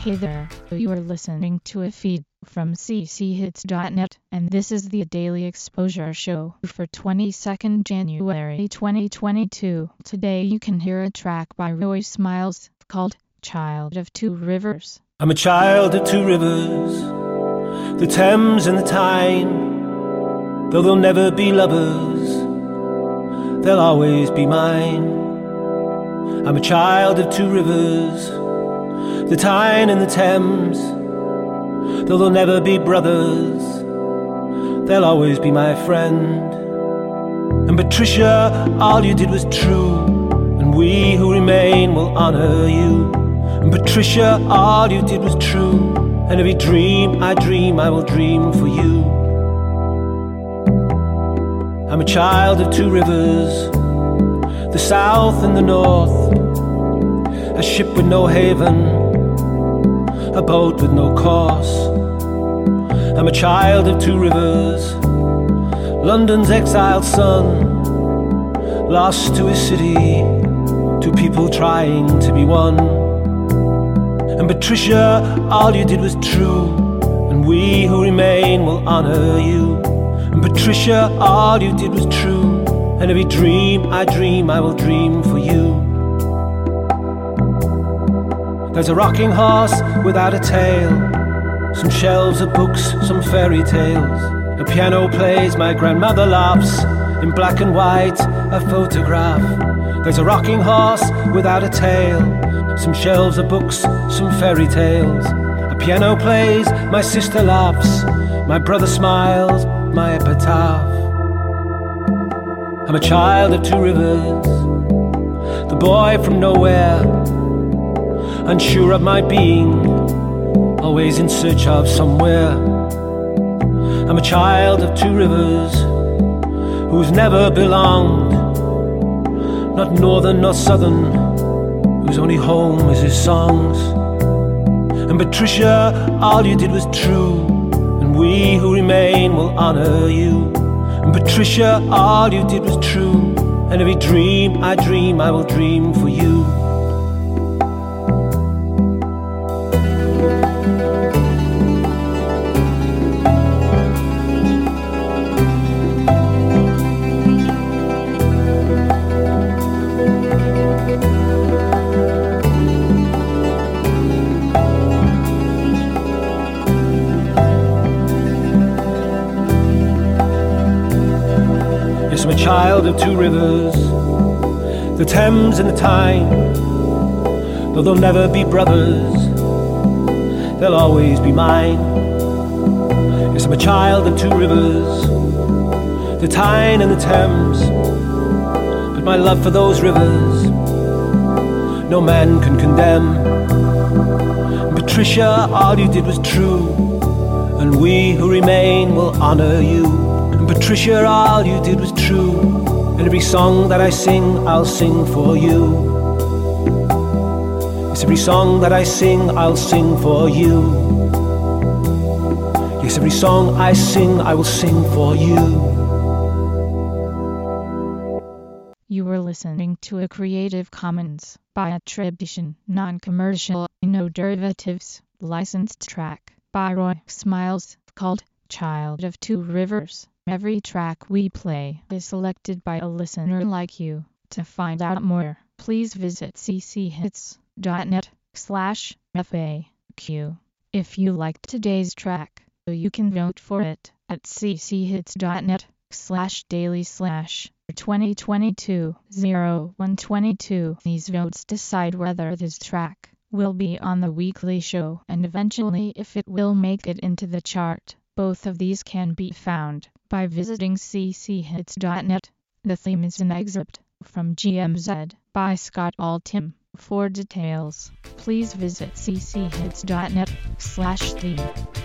Hey there, you are listening to a feed from cchits.net, and this is the Daily Exposure Show for 22nd January 2022. Today you can hear a track by Roy Smiles called Child of Two Rivers. I'm a child of two rivers, the Thames and the Tyne. Though they'll never be lovers, they'll always be mine. I'm a child of two rivers, the Tyne and the Thames. Though they'll never be brothers, they'll always be my friend. And Patricia, all you did was true, and we who remain will honour you. And Patricia, all you did was true, and every dream I dream I will dream for you. I'm a child of two rivers, the south and the north, a ship with no haven, a boat with no course. I'm a child of two rivers, London's exiled son, lost to his city, two people trying to be one. And Patricia, all you did was true, and we who remain will honour you. And Patricia, all you did was true, and every dream I dream I will dream for you. There's a rocking horse without a tail, some shelves of books, some fairy tales. A piano plays, my grandmother laughs, in black and white, a photograph. There's a rocking horse without a tail, some shelves of books, some fairy tales. A piano plays, my sister laughs, my brother smiles, my epitaph. I'm a child of two rivers, the boy from nowhere, unsure of my being, always in search of somewhere. I'm a child of two rivers, who's never belonged, not northern nor southern, whose only home is his songs. And Patricia, all you did was true, and we who remain will honour you. And Patricia, all you did was true, and every dream I dream I will dream for you. I'm a child of two rivers, the Thames and the Tyne. Though they'll never be brothers, they'll always be mine. Yes, I'm a child of two rivers, the Tyne and the Thames. But my love for those rivers, no man can condemn. And Patricia, all you did was true, and we who remain will honour you. And Patricia, all you did was true, and every song that I sing, I'll sing for you. Yes, every song that I sing, I'll sing for you. Yes, every song I sing, I will sing for you. You were listening to a Creative Commons by attribution, non-commercial, no derivatives, licensed track by Roy Smiles called Child of Two Rivers. Every track we play is selected by a listener like you. To find out more, please visit cchits.net/FAQ. If you liked today's track, you can vote for it at cchits.net/daily/2022-0122. These votes decide whether this track will be on the weekly show and eventually if it will make it into the chart. Both of these can be found by visiting cchits.net. The theme is an excerpt from GMZ by Scott Altham. For details, please visit cchits.net/theme.